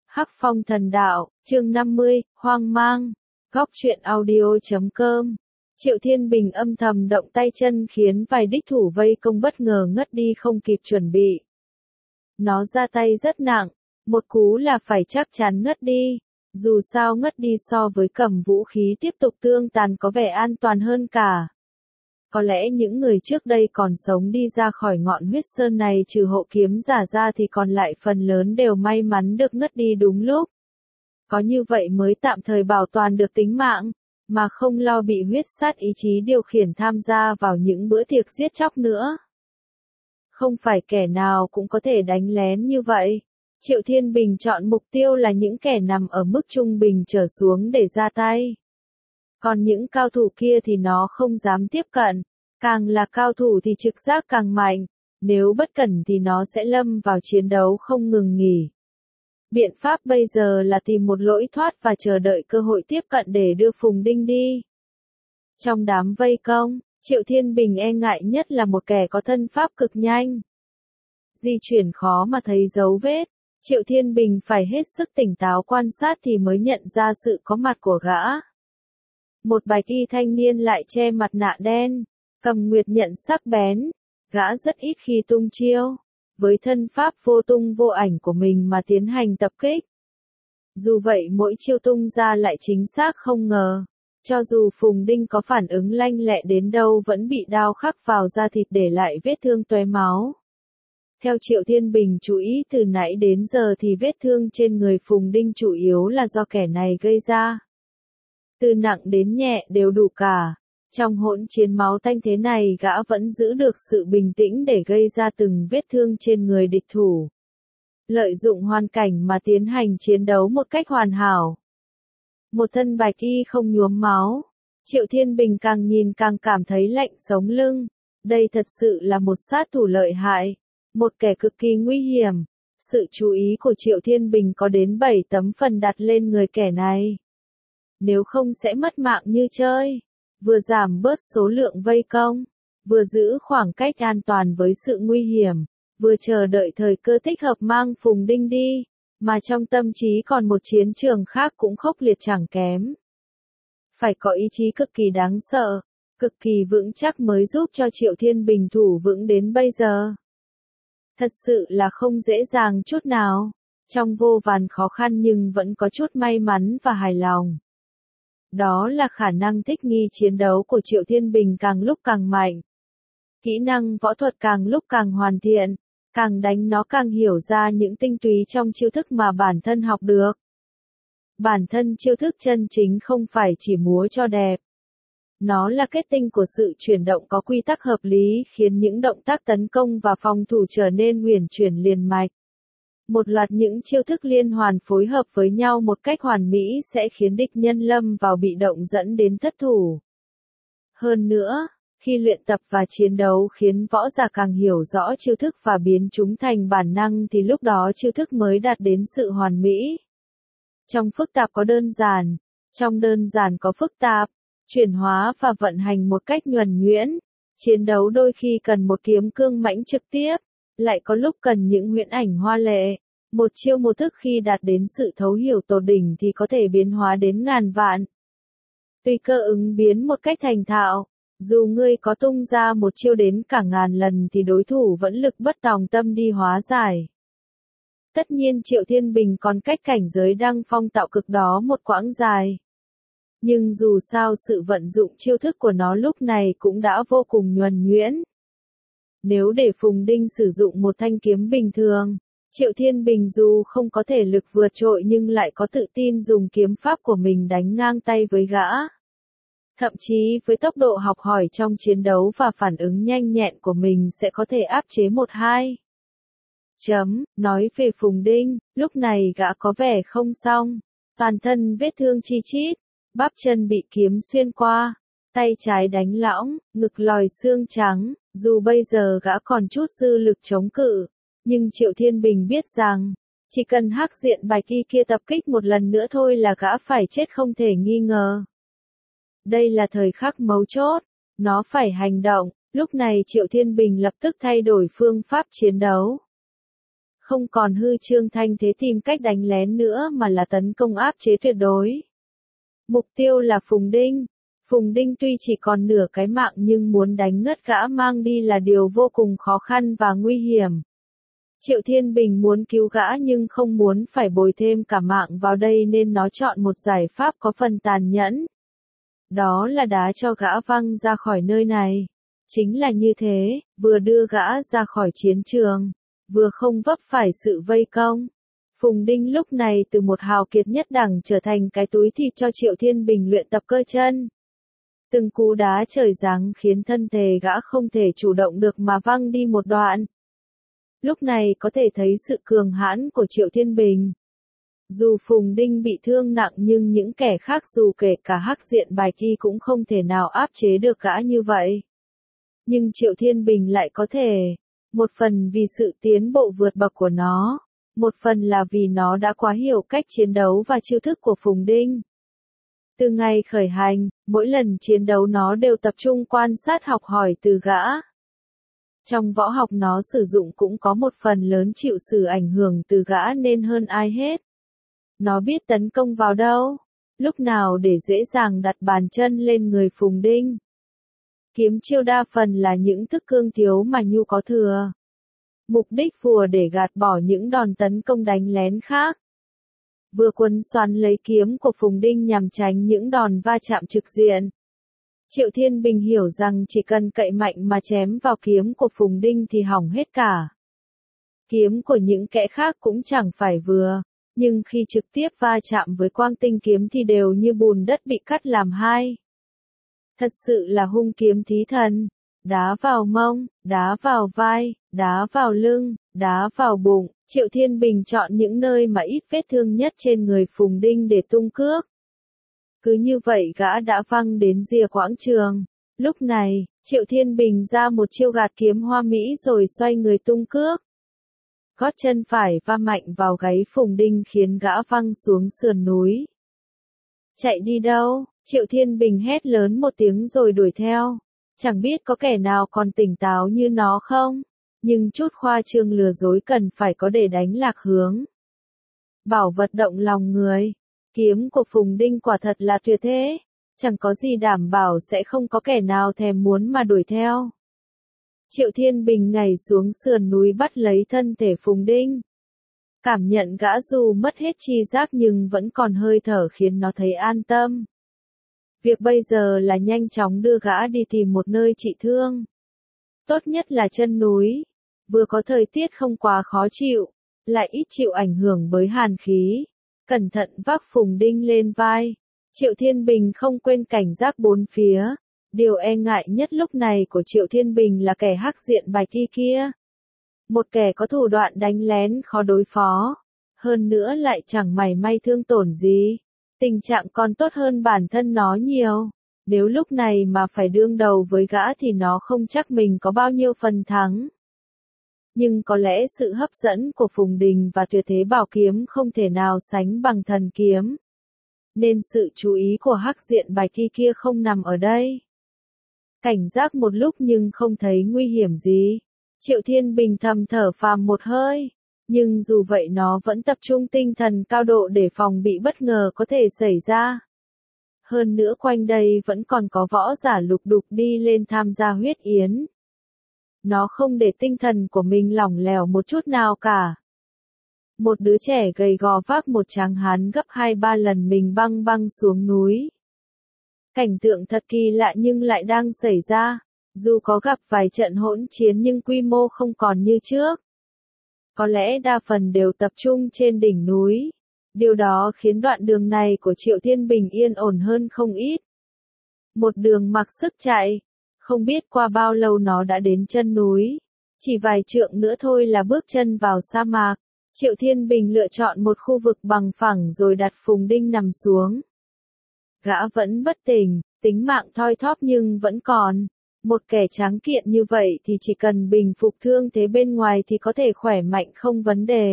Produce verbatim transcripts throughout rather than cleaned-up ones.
Hắc Phong Thần Đạo, chương năm mươi, Hoang Mang. Góc truyện audio.com. Triệu Thiên Bình âm thầm động tay chân khiến vài đích thủ vây công bất ngờ ngất đi không kịp chuẩn bị. Nó ra tay rất nặng, một cú là phải chắc chắn ngất đi. Dù sao ngất đi so với cầm vũ khí tiếp tục tương tàn có vẻ an toàn hơn cả. Có lẽ những người trước đây còn sống đi ra khỏi ngọn huyết sơn này trừ hộ kiếm giả ra thì còn lại phần lớn đều may mắn được ngất đi đúng lúc. Có như vậy mới tạm thời bảo toàn được tính mạng, mà không lo bị huyết sát ý chí điều khiển tham gia vào những bữa tiệc giết chóc nữa. Không phải kẻ nào cũng có thể đánh lén như vậy. Triệu Thiên Bình chọn mục tiêu là những kẻ nằm ở mức trung bình trở xuống để ra tay. Còn những cao thủ kia thì nó không dám tiếp cận, càng là cao thủ thì trực giác càng mạnh, nếu bất cẩn thì nó sẽ lâm vào chiến đấu không ngừng nghỉ. Biện pháp bây giờ là tìm một lối thoát và chờ đợi cơ hội tiếp cận để đưa Phùng Đinh đi. Trong đám vây công, Triệu Thiên Bình e ngại nhất là một kẻ có thân pháp cực nhanh. Di chuyển khó mà thấy dấu vết, Triệu Thiên Bình phải hết sức tỉnh táo quan sát thì mới nhận ra sự có mặt của gã. Một bạch y thanh niên lại che mặt nạ đen, cầm nguyệt nhận sắc bén, gã rất ít khi tung chiêu, với thân pháp vô tung vô ảnh của mình mà tiến hành tập kích. Dù vậy mỗi chiêu tung ra lại chính xác không ngờ, cho dù Phùng Đinh có phản ứng lanh lẹ đến đâu vẫn bị đao khắc vào da thịt để lại vết thương tóe máu. Theo Triệu Thiên Bình chú ý từ nãy đến giờ thì vết thương trên người Phùng Đinh chủ yếu là do kẻ này gây ra. Từ nặng đến nhẹ đều đủ cả. Trong hỗn chiến máu tanh thế này gã vẫn giữ được sự bình tĩnh để gây ra từng vết thương trên người địch thủ. Lợi dụng hoàn cảnh mà tiến hành chiến đấu một cách hoàn hảo. Một thân bạch y không nhuốm máu. Triệu Thiên Bình càng nhìn càng cảm thấy lạnh sống lưng. Đây thật sự là một sát thủ lợi hại. Một kẻ cực kỳ nguy hiểm. Sự chú ý của Triệu Thiên Bình có đến bảy tấm phần đặt lên người kẻ này. Nếu không sẽ mất mạng như chơi. Vừa giảm bớt số lượng vây công, vừa giữ khoảng cách an toàn với sự nguy hiểm, vừa chờ đợi thời cơ thích hợp mang Phùng Đinh đi, mà trong tâm trí còn một chiến trường khác cũng khốc liệt chẳng kém. Phải có ý chí cực kỳ đáng sợ, cực kỳ vững chắc mới giúp cho Triệu Thiên Bình thủ vững đến bây giờ. Thật sự là không dễ dàng chút nào, trong vô vàn khó khăn nhưng vẫn có chút may mắn và hài lòng. Đó là khả năng thích nghi chiến đấu của Triệu Thiên Bình càng lúc càng mạnh. Kỹ năng võ thuật càng lúc càng hoàn thiện, càng đánh nó càng hiểu ra những tinh túy trong chiêu thức mà bản thân học được. Bản thân chiêu thức chân chính không phải chỉ múa cho đẹp. Nó là kết tinh của sự chuyển động có quy tắc hợp lý khiến những động tác tấn công và phòng thủ trở nên uyển chuyển liền mạch. Một loạt những chiêu thức liên hoàn phối hợp với nhau một cách hoàn mỹ sẽ khiến địch nhân lâm vào bị động dẫn đến thất thủ. Hơn nữa, khi luyện tập và chiến đấu khiến võ giả càng hiểu rõ chiêu thức và biến chúng thành bản năng thì lúc đó chiêu thức mới đạt đến sự hoàn mỹ. Trong phức tạp có đơn giản, trong đơn giản có phức tạp, chuyển hóa và vận hành một cách nhuần nhuyễn. Chiến đấu đôi khi cần một kiếm cương mãnh trực tiếp. Lại có lúc cần những huyễn ảnh hoa lệ. Một chiêu một thức khi đạt đến sự thấu hiểu tột đỉnh thì có thể biến hóa đến ngàn vạn. Tùy cơ ứng biến một cách thành thạo, dù ngươi có tung ra một chiêu đến cả ngàn lần thì đối thủ vẫn lực bất tòng tâm đi hóa giải. Tất nhiên Triệu Thiên Bình còn cách cảnh giới đăng phong tạo cực đó một quãng dài. Nhưng dù sao sự vận dụng chiêu thức của nó lúc này cũng đã vô cùng nhuần nhuyễn. Nếu để Phùng Đinh sử dụng một thanh kiếm bình thường, Triệu Thiên Bình dù không có thể lực vượt trội nhưng lại có tự tin dùng kiếm pháp của mình đánh ngang tay với gã. Thậm chí với tốc độ học hỏi trong chiến đấu và phản ứng nhanh nhẹn của mình sẽ có thể áp chế một hai. Chấm, nói về Phùng Đinh, lúc này gã có vẻ không xong, toàn thân vết thương chi chít, bắp chân bị kiếm xuyên qua. Tay trái đánh lõng, ngực lòi xương trắng, dù bây giờ gã còn chút dư lực chống cự, nhưng Triệu Thiên Bình biết rằng, chỉ cần hắc diện bạch y kia tập kích một lần nữa thôi là gã phải chết không thể nghi ngờ. Đây là thời khắc mấu chốt, nó phải hành động, lúc này Triệu Thiên Bình lập tức thay đổi phương pháp chiến đấu. Không còn hư trương thanh thế tìm cách đánh lén nữa mà là tấn công áp chế tuyệt đối. Mục tiêu là Phùng Đinh. Phùng Đinh tuy chỉ còn nửa cái mạng nhưng muốn đánh ngất gã mang đi là điều vô cùng khó khăn và nguy hiểm. Triệu Thiên Bình muốn cứu gã nhưng không muốn phải bồi thêm cả mạng vào đây nên nó chọn một giải pháp có phần tàn nhẫn. Đó là đá cho gã văng ra khỏi nơi này. Chính là như thế, vừa đưa gã ra khỏi chiến trường, vừa không vấp phải sự vây công. Phùng Đinh lúc này từ một hào kiệt nhất đẳng trở thành cái túi thịt cho Triệu Thiên Bình luyện tập cơ chân. Từng cú đá trời giáng khiến thân thể gã không thể chủ động được mà văng đi một đoạn. Lúc này có thể thấy sự cường hãn của Triệu Thiên Bình. Dù Phùng Đinh bị thương nặng nhưng những kẻ khác dù kể cả hắc diện bài thi cũng không thể nào áp chế được gã như vậy. Nhưng Triệu Thiên Bình lại có thể, một phần vì sự tiến bộ vượt bậc của nó, một phần là vì nó đã quá hiểu cách chiến đấu và chiêu thức của Phùng Đinh. Từ ngày khởi hành, mỗi lần chiến đấu nó đều tập trung quan sát học hỏi từ gã. Trong võ học nó sử dụng cũng có một phần lớn chịu sự ảnh hưởng từ gã nên hơn ai hết. Nó biết tấn công vào đâu, lúc nào để dễ dàng đặt bàn chân lên người Phùng Đinh. Kiếm chiêu đa phần là những thức cương thiếu mà Nhu có thừa. Mục đích vừa để gạt bỏ những đòn tấn công đánh lén khác. Vừa quấn xoắn lấy kiếm của Phùng Đinh nhằm tránh những đòn va chạm trực diện. Triệu Thiên Bình hiểu rằng chỉ cần cậy mạnh mà chém vào kiếm của Phùng Đinh thì hỏng hết cả. Kiếm của những kẻ khác cũng chẳng phải vừa, nhưng khi trực tiếp va chạm với quang tinh kiếm thì đều như bùn đất bị cắt làm hai. Thật sự là hung kiếm thí thần, đá vào mông, đá vào vai, đá vào lưng, đá vào bụng. Triệu Thiên Bình chọn những nơi mà ít vết thương nhất trên người Phùng Đinh để tung cước. Cứ như vậy gã đã văng đến rìa quãng trường. Lúc này, Triệu Thiên Bình ra một chiêu gạt kiếm hoa mỹ rồi xoay người tung cước. Gót chân phải va mạnh vào gáy Phùng Đinh khiến gã văng xuống sườn núi. Chạy đi đâu? Triệu Thiên Bình hét lớn một tiếng rồi đuổi theo. Chẳng biết có kẻ nào còn tỉnh táo như nó không? Nhưng chút khoa trương lừa dối cần phải có để đánh lạc hướng. Bảo vật động lòng người. Kiếm của Phùng Đinh quả thật là tuyệt thế. Chẳng có gì đảm bảo sẽ không có kẻ nào thèm muốn mà đuổi theo. Triệu Thiên Bình nhảy xuống sườn núi bắt lấy thân thể Phùng Đinh. Cảm nhận gã dù mất hết tri giác nhưng vẫn còn hơi thở khiến nó thấy an tâm. Việc bây giờ là nhanh chóng đưa gã đi tìm một nơi trị thương. Tốt nhất là chân núi. Vừa có thời tiết không quá khó chịu, lại ít chịu ảnh hưởng bởi hàn khí. Cẩn thận vác Phùng Đinh lên vai. Triệu Thiên Bình không quên cảnh giác bốn phía. Điều e ngại nhất lúc này của Triệu Thiên Bình là kẻ hắc diện bạch thi kia. Một kẻ có thủ đoạn đánh lén khó đối phó. Hơn nữa lại chẳng mảy may thương tổn gì. Tình trạng còn tốt hơn bản thân nó nhiều. Nếu lúc này mà phải đương đầu với gã thì nó không chắc mình có bao nhiêu phần thắng. Nhưng có lẽ sự hấp dẫn của Phùng Đình và tuyệt thế bảo kiếm không thể nào sánh bằng thần kiếm. Nên sự chú ý của hắc diện bạch thi kia không nằm ở đây. Cảnh giác một lúc nhưng không thấy nguy hiểm gì. Triệu Thiên Bình thầm thở phào một hơi. Nhưng dù vậy nó vẫn tập trung tinh thần cao độ để phòng bị bất ngờ có thể xảy ra. Hơn nữa quanh đây vẫn còn có võ giả lục đục đi lên tham gia huyết yến. Nó không để tinh thần của mình lỏng lẻo một chút nào cả. Một đứa trẻ gầy gò vác một tráng hán gấp hai ba lần mình băng băng xuống núi. Cảnh tượng thật kỳ lạ nhưng lại đang xảy ra. Dù có gặp vài trận hỗn chiến nhưng quy mô không còn như trước. Có lẽ đa phần đều tập trung trên đỉnh núi. Điều đó khiến đoạn đường này của Triệu Thiên Bình yên ổn hơn không ít. Một đường mặc sức chạy. Không biết qua bao lâu nó đã đến chân núi. Chỉ vài trượng nữa thôi là bước chân vào sa mạc. Triệu Thiên Bình lựa chọn một khu vực bằng phẳng rồi đặt Phùng Đinh nằm xuống. Gã vẫn bất tỉnh, tính mạng thoi thóp nhưng vẫn còn. Một kẻ tráng kiện như vậy thì chỉ cần bình phục thương thế bên ngoài thì có thể khỏe mạnh không vấn đề.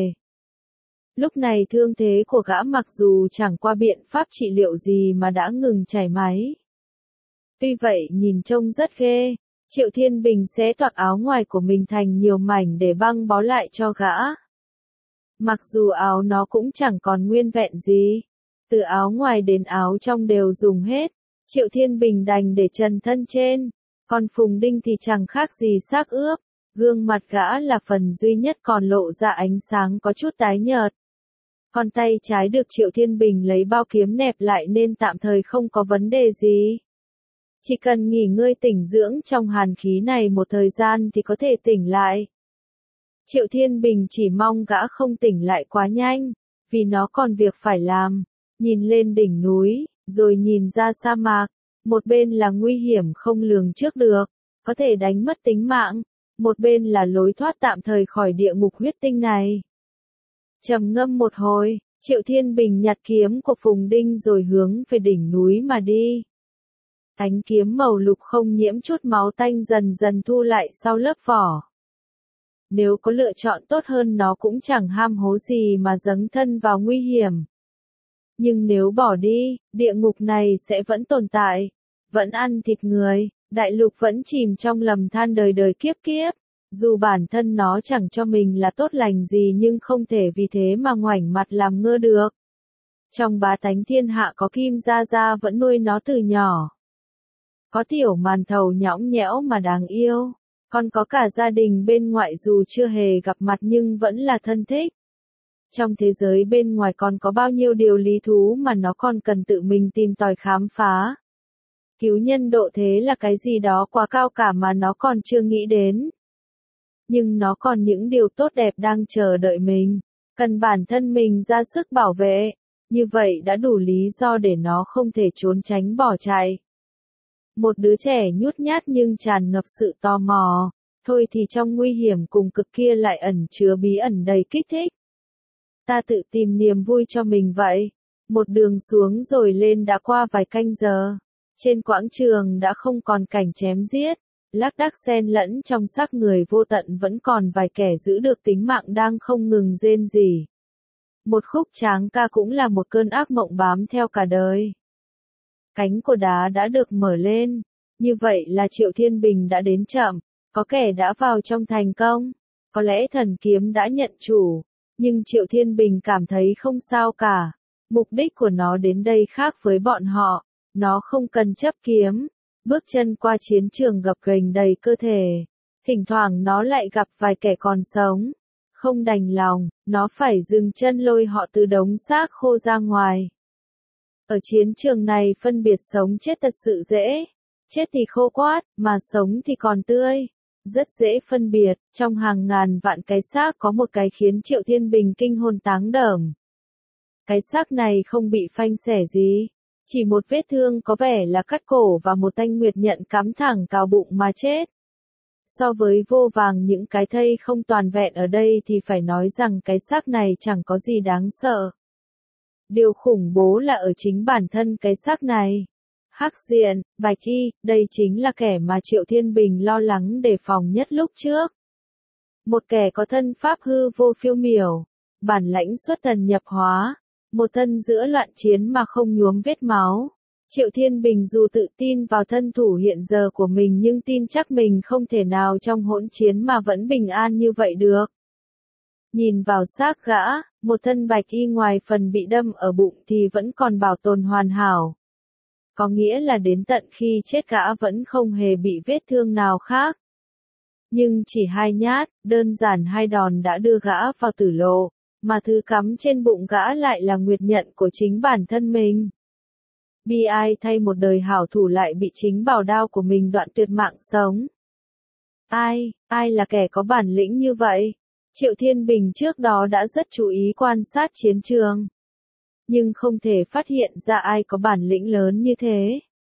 Lúc này thương thế của gã mặc dù chẳng qua biện pháp trị liệu gì mà đã ngừng chảy máy. Tuy vậy nhìn trông rất ghê, Triệu Thiên Bình xé toạc áo ngoài của mình thành nhiều mảnh để băng bó lại cho gã. Mặc dù áo nó cũng chẳng còn nguyên vẹn gì. Từ áo ngoài đến áo trong đều dùng hết. Triệu Thiên Bình đành để trần thân trên. Còn Phùng Đinh thì chẳng khác gì xác ướp. Gương mặt gã là phần duy nhất còn lộ ra ánh sáng có chút tái nhợt. Con tay trái được Triệu Thiên Bình lấy bao kiếm nẹp lại nên tạm thời không có vấn đề gì. Chỉ cần nghỉ ngơi tĩnh dưỡng trong hàn khí này một thời gian thì có thể tỉnh lại. Triệu Thiên Bình chỉ mong gã không tỉnh lại quá nhanh, vì nó còn việc phải làm. Nhìn lên đỉnh núi, rồi nhìn ra sa mạc, một bên là nguy hiểm không lường trước được, có thể đánh mất tính mạng, một bên là lối thoát tạm thời khỏi địa ngục huyết tinh này. Trầm ngâm một hồi, Triệu Thiên Bình nhặt kiếm của Phùng Đinh rồi hướng về đỉnh núi mà đi. Ánh kiếm màu lục không nhiễm chút máu tanh dần dần thu lại sau lớp vỏ. Nếu có lựa chọn tốt hơn nó cũng chẳng ham hố gì mà dấn thân vào nguy hiểm. Nhưng nếu bỏ đi, địa ngục này sẽ vẫn tồn tại, vẫn ăn thịt người, đại lục vẫn chìm trong lầm than đời đời kiếp kiếp. Dù bản thân nó chẳng cho mình là tốt lành gì nhưng không thể vì thế mà ngoảnh mặt làm ngơ được. Trong bá tánh thiên hạ có Kim Gia Gia vẫn nuôi nó từ nhỏ. Có Tiểu Màn Thầu nhõng nhẽo mà đáng yêu. Còn có cả gia đình bên ngoại dù chưa hề gặp mặt nhưng vẫn là thân thích. Trong thế giới bên ngoài còn có bao nhiêu điều lý thú mà nó còn cần tự mình tìm tòi khám phá. Cứu nhân độ thế là cái gì đó quá cao cả mà nó còn chưa nghĩ đến. Nhưng nó còn những điều tốt đẹp đang chờ đợi mình, cần bản thân mình ra sức bảo vệ, như vậy đã đủ lý do để nó không thể trốn tránh bỏ chạy. Một đứa trẻ nhút nhát nhưng tràn ngập sự tò mò, thôi thì trong nguy hiểm cùng cực kia lại ẩn chứa bí ẩn đầy kích thích. Ta tự tìm niềm vui cho mình vậy. Một đường xuống rồi lên đã qua vài canh giờ. Trên quảng trường đã không còn cảnh chém giết. Lác đác xen lẫn trong xác người vô tận vẫn còn vài kẻ giữ được tính mạng đang không ngừng rên rỉ. Một khúc tráng ca cũng là một cơn ác mộng bám theo cả đời. Cánh của đá đã được mở lên. Như vậy là Triệu Thiên Bình đã đến chậm. Có kẻ đã vào trong thành công. Có lẽ thần kiếm đã nhận chủ. Nhưng Triệu Thiên Bình cảm thấy không sao cả. Mục đích của nó đến đây khác với bọn họ. Nó không cần chấp kiếm. Bước chân qua chiến trường gập ghềnh đầy cơ thể. Thỉnh thoảng nó lại gặp vài kẻ còn sống. Không đành lòng, nó phải dừng chân lôi họ từ đống xác khô ra ngoài. Ở chiến trường này phân biệt sống chết thật sự dễ. Chết thì khô quát, mà sống thì còn tươi. Rất dễ phân biệt, trong hàng ngàn vạn cái xác có một cái khiến Triệu Thiên Bình kinh hồn táng đờm. Cái xác này không bị phanh xẻ gì. Chỉ một vết thương có vẻ là cắt cổ và một thanh nguyệt nhận cắm thẳng vào bụng mà chết. So với vô vàng những cái thây không toàn vẹn ở đây thì phải nói rằng cái xác này chẳng có gì đáng sợ. Điều khủng bố là ở chính bản thân cái xác này. Hắc Diện, Bạch Y, đây chính là kẻ mà Triệu Thiên Bình lo lắng đề phòng nhất lúc trước. Một kẻ có thân pháp hư vô phiêu miểu, bản lãnh xuất thần nhập hóa, một thân giữa loạn chiến mà không nhuốm vết máu. Triệu Thiên Bình dù tự tin vào thân thủ hiện giờ của mình nhưng tin chắc mình không thể nào trong hỗn chiến mà vẫn bình an như vậy được. Nhìn vào xác gã, một thân bạch y ngoài phần bị đâm ở bụng thì vẫn còn bảo tồn hoàn hảo. Có nghĩa là đến tận khi chết gã vẫn không hề bị vết thương nào khác. Nhưng chỉ hai nhát, đơn giản hai đòn đã đưa gã vào tử lộ, mà thứ cắm trên bụng gã lại là nguyệt nhận của chính bản thân mình. Bi ai thay một đời hảo thủ lại bị chính bảo đao của mình đoạn tuyệt mạng sống. Ai, ai là kẻ có bản lĩnh như vậy? Triệu Thiên Bình trước đó đã rất chú ý quan sát chiến trường. Nhưng không thể phát hiện ra ai có bản lĩnh lớn như thế.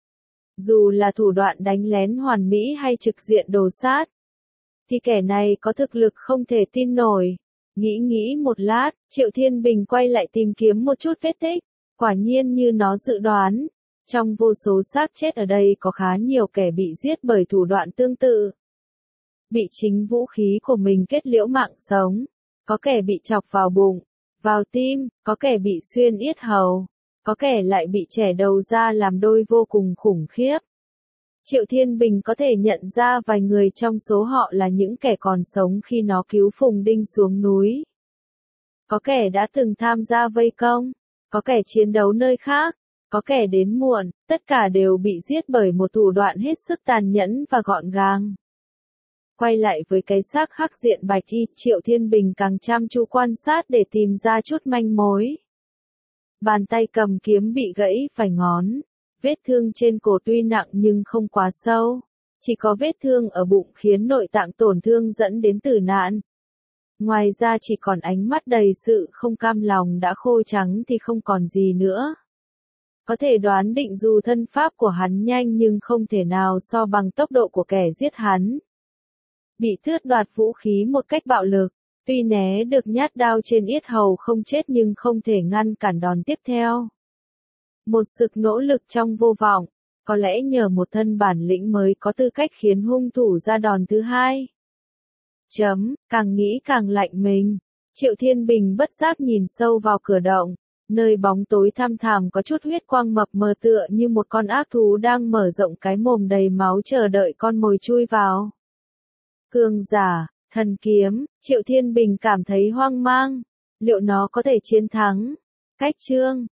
Dù là thủ đoạn đánh lén hoàn mỹ hay trực diện đồ sát, thì kẻ này có thực lực không thể tin nổi. Nghĩ nghĩ một lát, Triệu Thiên Bình quay lại tìm kiếm một chút vết tích. Quả nhiên như nó dự đoán, trong vô số xác chết ở đây có khá nhiều kẻ bị giết bởi thủ đoạn tương tự. Bị chính vũ khí của mình kết liễu mạng sống, có kẻ bị chọc vào bụng, vào tim, có kẻ bị xuyên yết hầu, có kẻ lại bị chẻ đầu ra làm đôi vô cùng khủng khiếp. Triệu Thiên Bình có thể nhận ra vài người trong số họ là những kẻ còn sống khi nó cứu Phùng Đinh xuống núi. Có kẻ đã từng tham gia vây công, có kẻ chiến đấu nơi khác, có kẻ đến muộn, tất cả đều bị giết bởi một thủ đoạn hết sức tàn nhẫn và gọn gàng. Quay lại với cái xác hắc diện bạch y, Triệu Thiên Bình càng chăm chú quan sát để tìm ra chút manh mối. Bàn tay cầm kiếm bị gãy vài ngón, vết thương trên cổ tuy nặng nhưng không quá sâu, chỉ có vết thương ở bụng khiến nội tạng tổn thương dẫn đến tử nạn. Ngoài ra chỉ còn ánh mắt đầy sự không cam lòng đã khô trắng thì không còn gì nữa. Có thể đoán định dù thân pháp của hắn nhanh nhưng không thể nào so bằng tốc độ của kẻ giết hắn. Bị tước đoạt vũ khí một cách bạo lực, tuy né được nhát đao trên yết hầu không chết nhưng không thể ngăn cản đòn tiếp theo. Một sự nỗ lực trong vô vọng, có lẽ nhờ một thân bản lĩnh mới có tư cách khiến hung thủ ra đòn thứ hai. Chấm, càng nghĩ càng lạnh mình. Triệu Thiên Bình bất giác nhìn sâu vào cửa động, nơi bóng tối thăm thẳm có chút huyết quang mập mờ tựa như một con ác thú đang mở rộng cái mồm đầy máu chờ đợi con mồi chui vào. Cường giả, thần kiếm, Triệu Thiên Bình cảm thấy hoang mang. Liệu nó có thể chiến thắng? Cách chương